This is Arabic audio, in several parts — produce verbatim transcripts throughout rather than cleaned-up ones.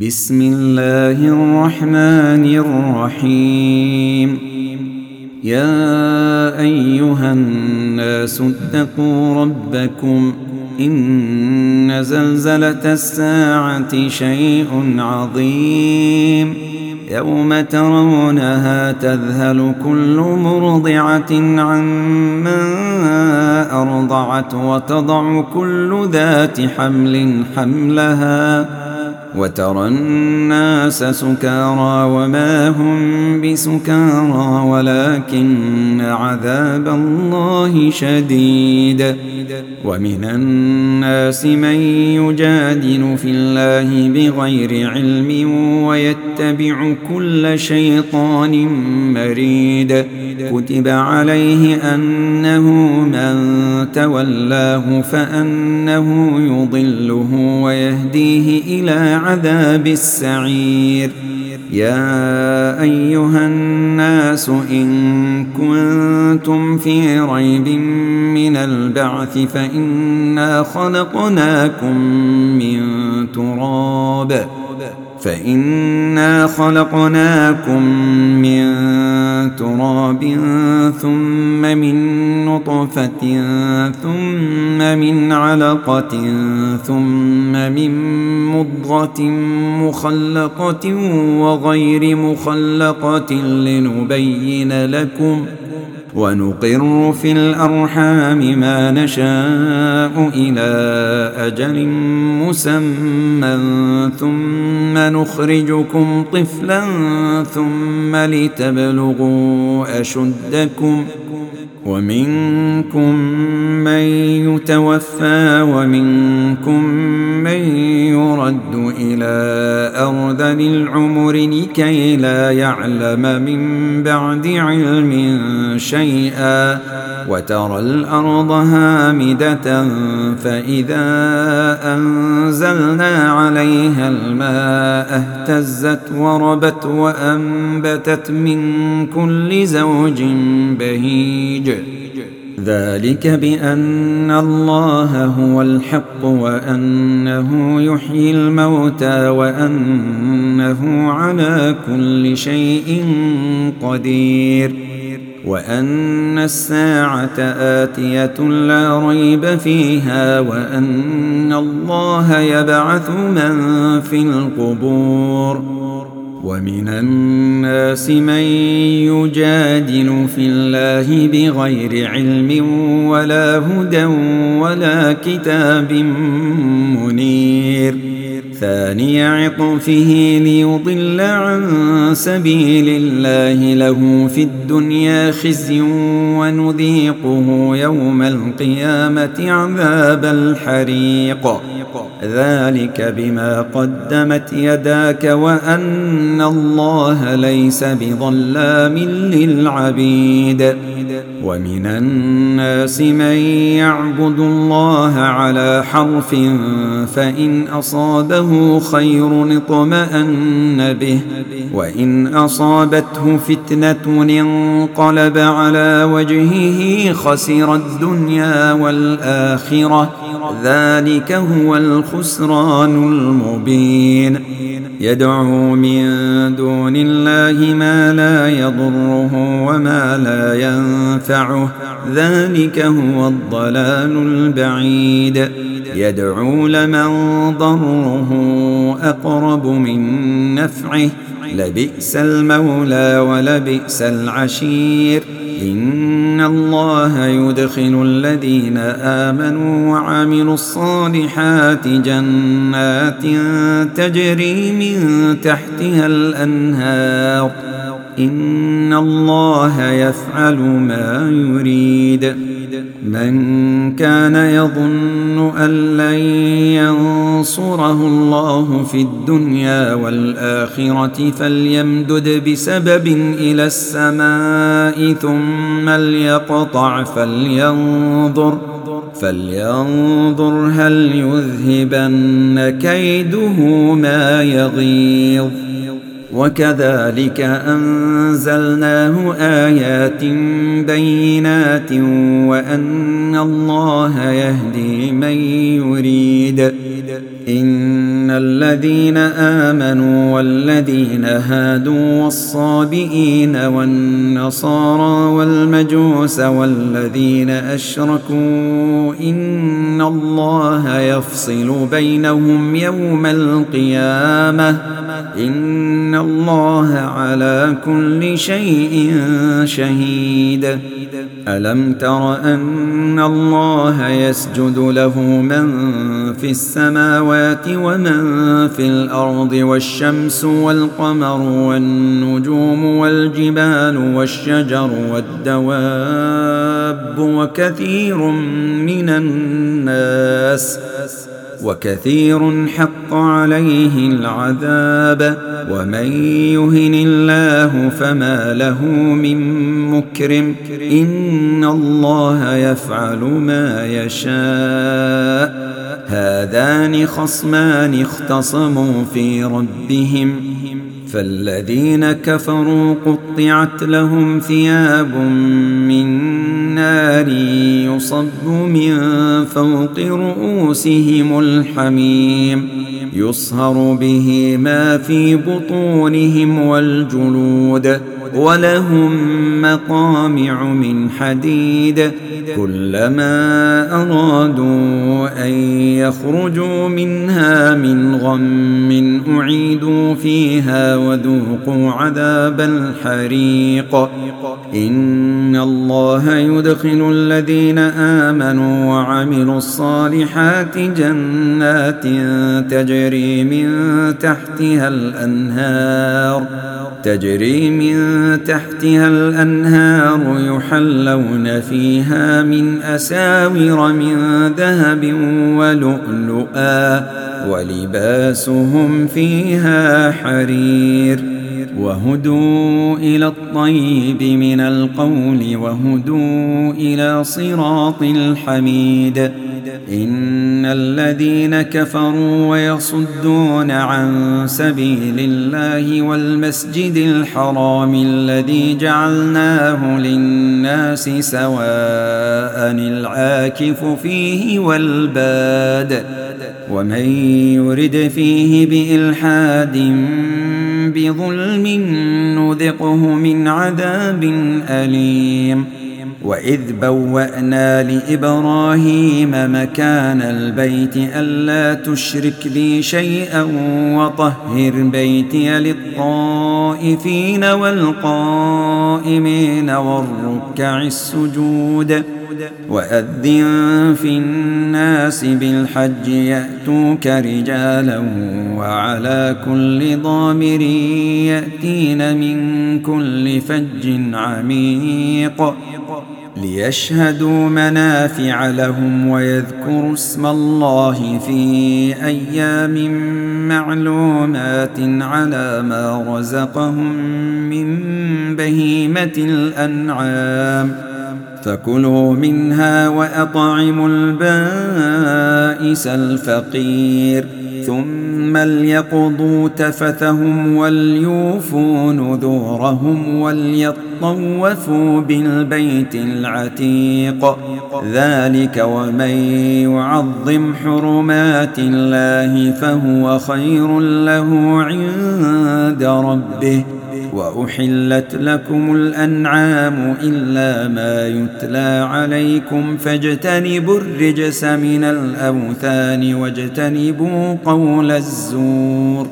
بسم الله الرحمن الرحيم. يا أيها الناس اتقوا ربكم إن زلزلة الساعة شيء عظيم يوم ترونها تذهل كل مرضعة عما أرضعت وتضع كل ذات حمل حملها وترى الناس سكارى وما هم بسكارى ولكن عذاب الله شديد. ومن الناس من يجادل في الله بغير علم ويتبع كل شيطان مريد. كتب عليه أنه من تولاه فأنه يضله ويهديه إلى عذاب السعير. يا أيها الناس إن كنتم في ريب من البعث فإنا خلقناكم من تراب فإنا خلقناكم من تراب ثم من نطفة ثم من علقة ثم من مضغة مخلقة وغير مخلقة لنبين لكم ونقر في الأرحام ما نشاء إلى أجل مسمى ثم نخرجكم طفلا ثم لتبلغوا أشدكم ومنكم من يتوفى ومنكم من يرد إلى أرذل العمر لكي لا يعلم من بعد علم شيئا. وترى الأرض هامدة فإذا أنزلنا عليها الماء اهتزت وربت وأنبتت من كل زوج بهيج. ذلك بأن الله هو الحق وأنه يحيي الموتى وأنه على كل شيء قدير وأن الساعة آتية لا ريب فيها وأن الله يبعث من في القبور. ومن الناس من يجادل في الله بغير علم ولا هدى ولا كتاب منير. ثاني عطفه ليضل عن سبيل الله له في الدنيا خزي ونذيقه يوم القيامة عذاب الحريق. ذلك بما قدمت يداك وأن الله ليس بظلام للعبيد. ومن الناس من يعبد الله على حرف فإن أصابه خير اطمأن به وإن أصابته فتنة انقلب على وجهه خسر الدنيا والآخرة. ذلك هو الخسران المبين. يدعو من دون الله ما لا يضره وما لا ينفعه ذلك هو الضلال البعيد. يدعو لمن ضره أقرب من نفعه لبئس المولى ولبئس العشير. إن الله يدخل الذين آمنوا وعملوا الصالحات جنات تجري من تحتها الأنهار. إن الله يفعل ما يريد. من كان يظن أن لن ينصره الله في الدنيا والآخرة فليمدد بسبب إلى السماء ثم ليقطع فلينظر فلينظر هل يذهبن كيده ما يغيظ. وكذلك أنزلناه آيات بينات وأن الله يهدي من يريد. إن الذين آمنوا والذين هادوا والصابئين والنصارى والمجوس والذين أشركوا إن الله يفصل بينهم يوم القيامة إن الله على كل شيء شهيد. ألم تر أن الله يسجد له من في السماوات ومن في الأرض والشمس والقمر والنجوم والجبال والشجر والدواب وكثير من الناس وكثير حق عليه العذاب ومن يهن الله فما له من مكرم إن الله يفعل ما يشاء. هذان خصمان اختصموا في ربهم فالذين كفروا قطعت لهم ثياب من نار يصب من فوق رؤوسهم الحميم يصهر به ما في بطونهم والجلود ولهم مقامع من حديد كلما أرادوا أن يخرجوا منها من غم أعيدوا فيها وذوقوا عذاب الحريق. إن الله يدخل الذين آمنوا وعملوا الصالحات جنات تجري من تحتها الأنهار تجري من تحتها الأنهار يحلون فيها من أساور من ذهب ولؤلؤا ولباسهم فيها حرير وهدوا إلى الطيب من القول وهدوا إلى صراط الحميد. إن الذين كفروا ويصدون عن سبيل الله والمسجد الحرام الذي جعلناه للناس سواء العاكف فيه والباد ومن يرد فيه بإلحاد بظلم نذقه من عذاب أليم. وإذ بوأنا لإبراهيم مكان البيت ألا تشرك بي شيئا وطهر بيتي للطائفين والقائمين والركع السجود وأذن في الناس بالحج يأتوك رجالا وعلى كل ضامر يأتين من كل فج عميق ليشهدوا منافع لهم ويذكروا اسم الله في أيام معلومات على ما رزقهم من بهيمة الأنعام فكلوا منها وأطعموا البائس الفقير ثم ليقضوا تفثهم وليوفوا نذورهم وليطوفوا بالبيت العتيق ذلك ومن يعظم حرمات الله فهو خير له عند ربه. وأحلت لكم الأنعام إلا ما يتلى عليكم فاجتنبوا الرجس من الأوثان واجتنبوا قول الزور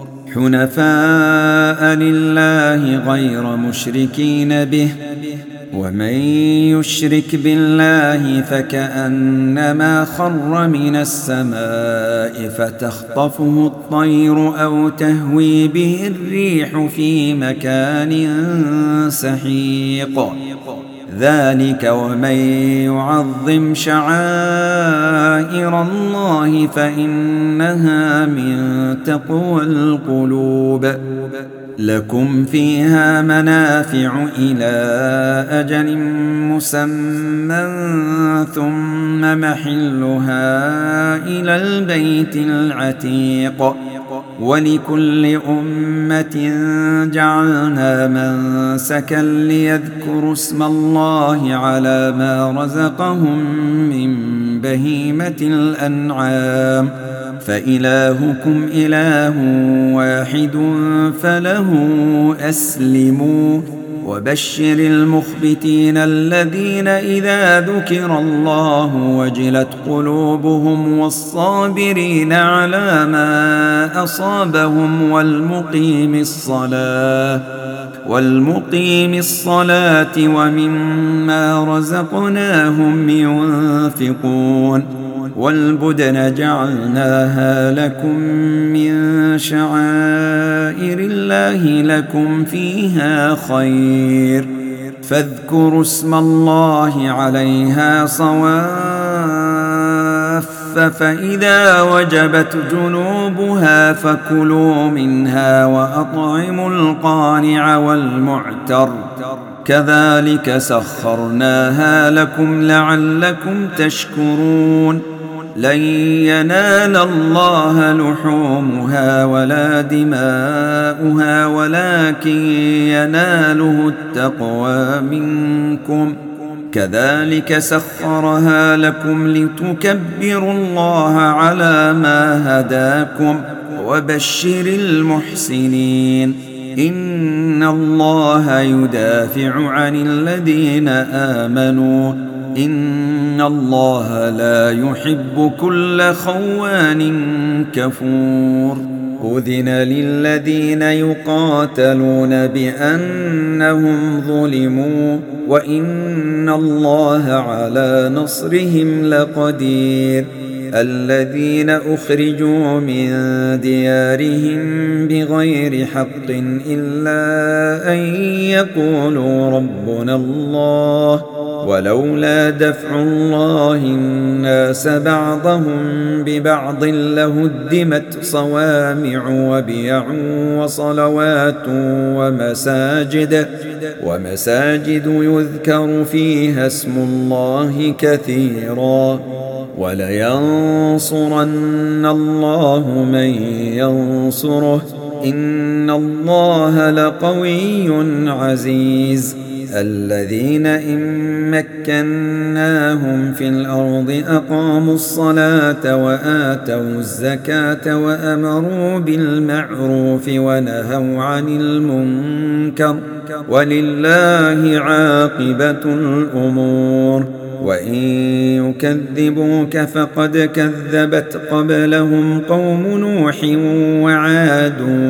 حنفاء لله غير مشركين به ومن يشرك بالله فكأنما خر من السماء فتخطفه الطير أو تهوي به الريح في مكان سحيق ذلك ومن يعظم شعائر الله فإنها من تقوى القلوب. لكم فيها منافع إلى أجل مسمى ثم محلها إلى البيت العتيق ولكل أمة جعلنا منسكا ليذكروا اسم الله على ما رزقهم من بهيمة الأنعام فإلهكم إله واحد فله أسلموا وبشر المخبتين الذين إذا ذكر الله وجلت قلوبهم والصابرين على ما أصابهم والمقيم الصلاة والمقيم الصلاة ومما رزقناهم ينفقون والبدن جعلناها لكم من شعائر الله لكم فيها خير فاذكروا اسم الله عليها صواف فإذا وجبت جنوبها فكلوا منها وأطعموا القانع والمعتر كذلك سخرناها لكم لعلكم تشكرون لن ينال الله لحومها ولا دماؤها ولكن يناله التقوى منكم كذلك سخرها لكم لتكبروا الله على ما هداكم وبشر المحسنين إن الله يدافع عن الذين آمنوا إن الله لا يحب كل خوان كفور أذن للذين يقاتلون بأنهم ظلموا وإن الله على نصرهم لقدير الذين أخرجوا من ديارهم بغير حق إلا أن يقولوا ربنا الله ولولا دفع الله الناس بعضهم ببعض لهدمت صوامع وبيع وصلوات ومساجد ومساجد يذكر فيها اسم الله كثيرا ولينصرن الله من ينصره إن الله لقوي عزيز الذين إن مكناهم في الأرض أقاموا الصلاة وآتوا الزكاة وأمروا بالمعروف ونهوا عن المنكر ولله عاقبة الأمور وإن يكذبوك فقد كذبت قبلهم قوم نوح وعاد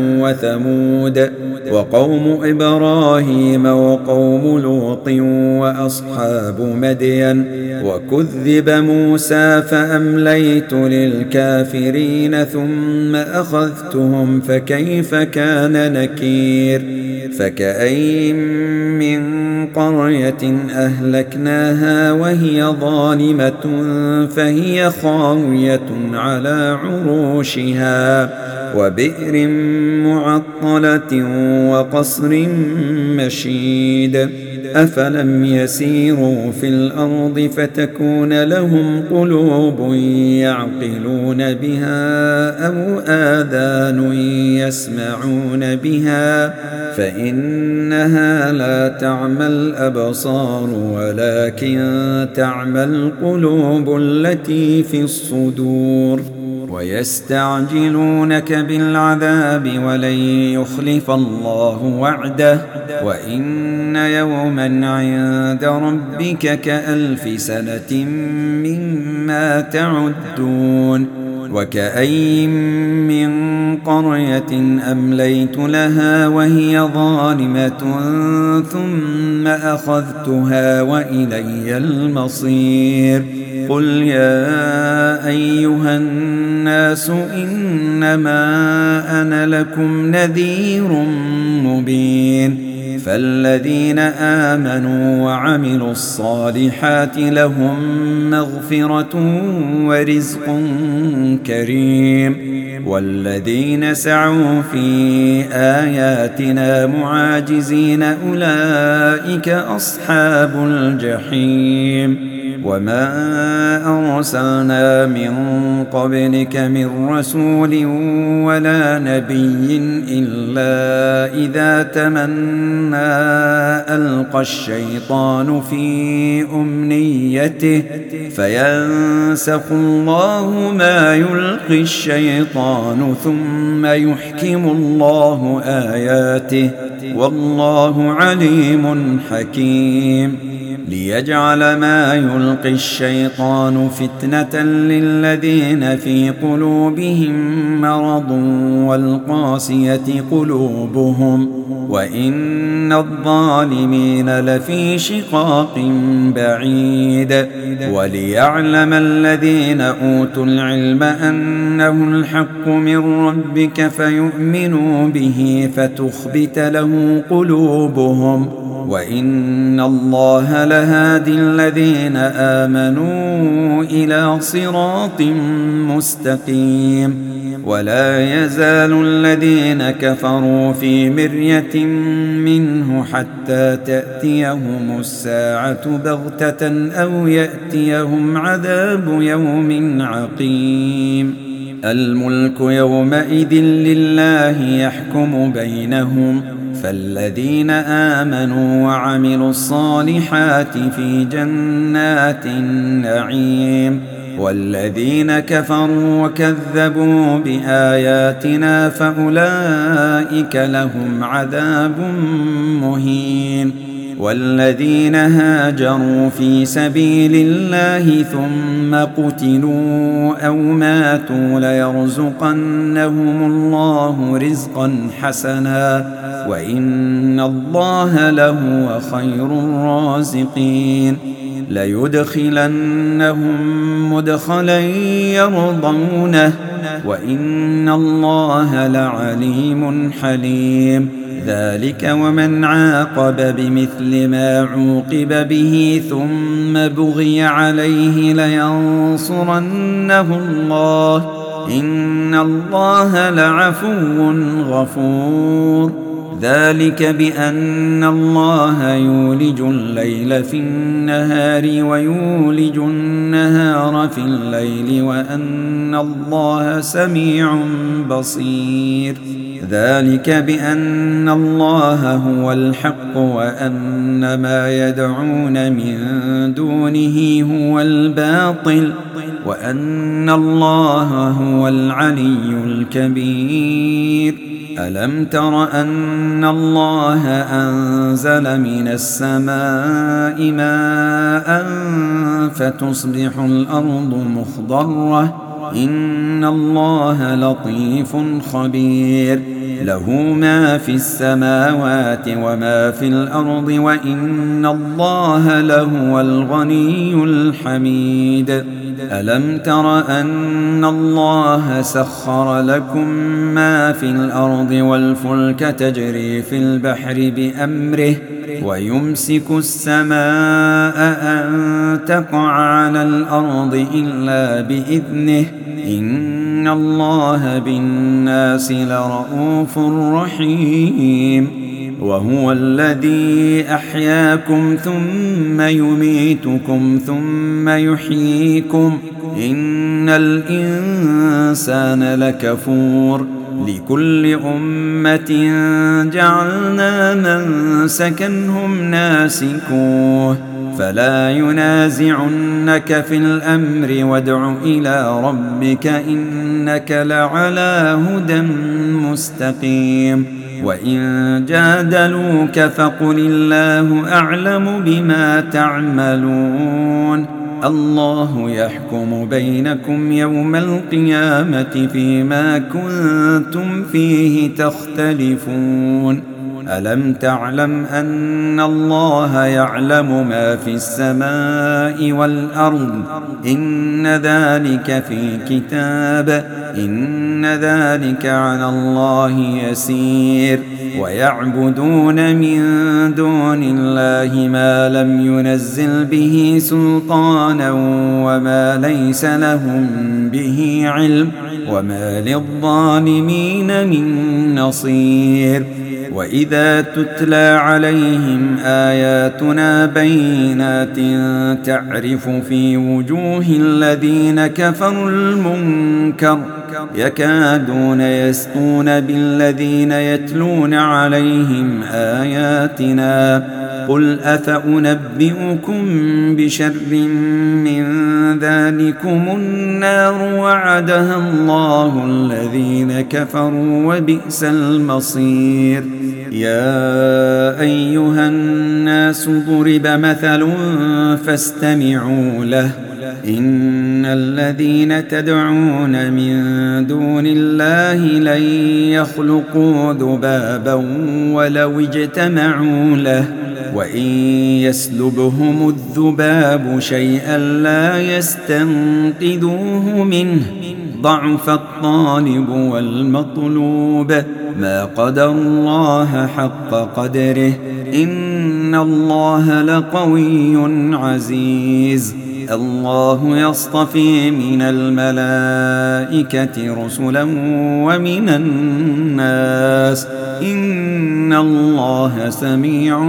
وثمود وقوم إبراهيم وقوم لوط وأصحاب مدين وكذب موسى فأمليت للكافرين ثم أخذتهم فكيف كان نكير فكأين من قرية أهلكناها وهي ظالمة فهي خاوية على عروشها وبئر معطلة وقصر مشيد أفلم يسيروا في الأرض فتكون لهم قلوب يعقلون بها أو آذان يسمعون بها فإنها لا تعمى الأبصار ولكن تعمى القلوب التي في الصدور ويستعجلونك بالعذاب ولن يخلف الله وعده وإن يوما عند ربك كألف سنة مما تعدون وكأين من قرية أمليت لها وهي ظالمة ثم أخذتها وإلي المصير قل يا أيها الناس إنما أنا لكم نذير مبين فالذين آمنوا وعملوا الصالحات لهم مغفرة ورزق كريم والذين سعوا في آياتنا معاجزين أولئك أصحاب الجحيم وما أرسلنا من قبلك من رسول ولا نبي إلا إذا تمنى ألقى الشيطان في أمنيته فينسخ الله ما يلقي الشيطان ثم يحكم الله آياته والله عليم حكيم ليجعل ما يلقي الشيطان فتنة للذين في قلوبهم مرض والقاسية قلوبهم وإن الظالمين لفي شقاق بعيد وليعلم الذين أوتوا العلم أنه الحق من ربك فيؤمنوا به فتخبت له قلوبهم وإن الله لهادي الذين آمنوا إلى صراط مستقيم ولا يزال الذين كفروا في مرية منه حتى تأتيهم الساعة بغتة أو يأتيهم عذاب يوم عقيم الملك يومئذ لله يحكم بينهم فالذين آمنوا وعملوا الصالحات في جنات النعيم والذين كفروا وكذبوا بآياتنا فأولئك لهم عذاب مهين والذين هاجروا في سبيل الله ثم قتلوا أو ماتوا ليرزقنهم الله رزقا حسنا وإن الله لهو خير الرازقين ليدخلنهم مدخلا يرضونه وإن الله لعليم حليم ذلك ومن عاقب بمثل ما عوقب به ثم بغي عليه لينصرنه الله إن الله لعفو غفور ذلك بأن الله يولج الليل في النهار ويولج النهار في الليل وأن الله سميع بصير ذلك بأن الله هو الحق وأن ما يدعون من دونه هو الباطل وأن الله هو العلي الكبير ألم تر أن الله أنزل من السماء ماء فتصبح الأرض مخضرة إن الله لطيف خبير له ما في السماوات وما في الأرض وإن الله لهو الغني الحميد ألم تر أن الله سخر لكم ما في الأرض والفلك تجري في البحر بأمره ويمسك السماء أن تقع على الأرض إلا بإذنه إن الله بالناس لرءوف رحيم وهو الذي أحياكم ثم يميتكم ثم يحييكم إن الإنسان لكفور لكل أمة جعلنا منسكا هم ناسكوه فلا ينازعنك في الأمر وادع إلى ربك إنك لعلى هدى مستقيم وإن جادلوك فقل الله أعلم بما تعملون الله يحكم بينكم يوم القيامة فيما كنتم فيه تختلفون ألم تعلم أن الله يعلم ما في السماء والأرض إن ذلك في كتاب إن ذلك على الله يسير ويعبدون من دون الله ما لم ينزل به سلطانا وما ليس لهم به علم وما للظالمين من نصير وإذا تتلى عليهم آياتنا بينات تعرف في وجوه الذين كفروا المنكر يكادون يسطون بالذين يتلون عليهم آياتنا قل أفأنبئكم بشر من ذلكم النار وعدها الله الذين كفروا وبئس المصير. يا أيها الناس ضرب مثل فاستمعوا له إن الذين تدعون من دون الله لن يخلقوا ذبابا ولو اجتمعوا له وإن يسلبهم الذباب شيئا لا يستنقذوه منه ضعف الطالب والمطلوب ما قدر الله حق قدره إن الله لقوي عزيز. الله يصطفي من الملائكة رسلا ومن الناس إن الله سميع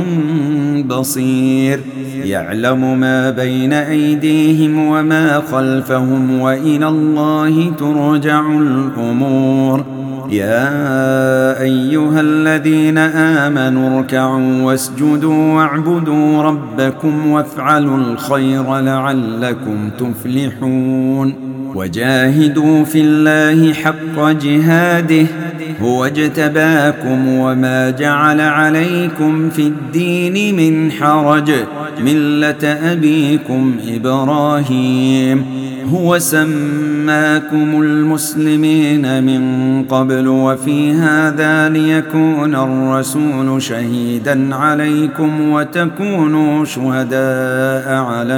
بصير. يعلم ما بين أيديهم وما خلفهم وإلى الله ترجع الأمور. يا أيها الذين آمنوا اركعوا واسجدوا واعبدوا ربكم وافعلوا الخير لعلكم تفلحون. وجاهدوا في الله حق جهاده هو اجتباكم وما جعل عليكم في الدين من حرج ملة أبيكم إبراهيم هو سماكم المسلمين من قبل وفي هذا ليكون الرسول شهيدا عليكم وتكونوا شهداء على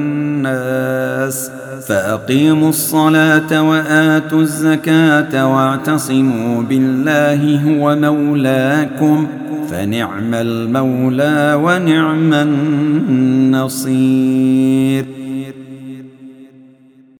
الناس فأقيموا الصلاة وآتوا الزكاة واعتصموا بالله هو مولاكم فنعم المولى ونعم النصير.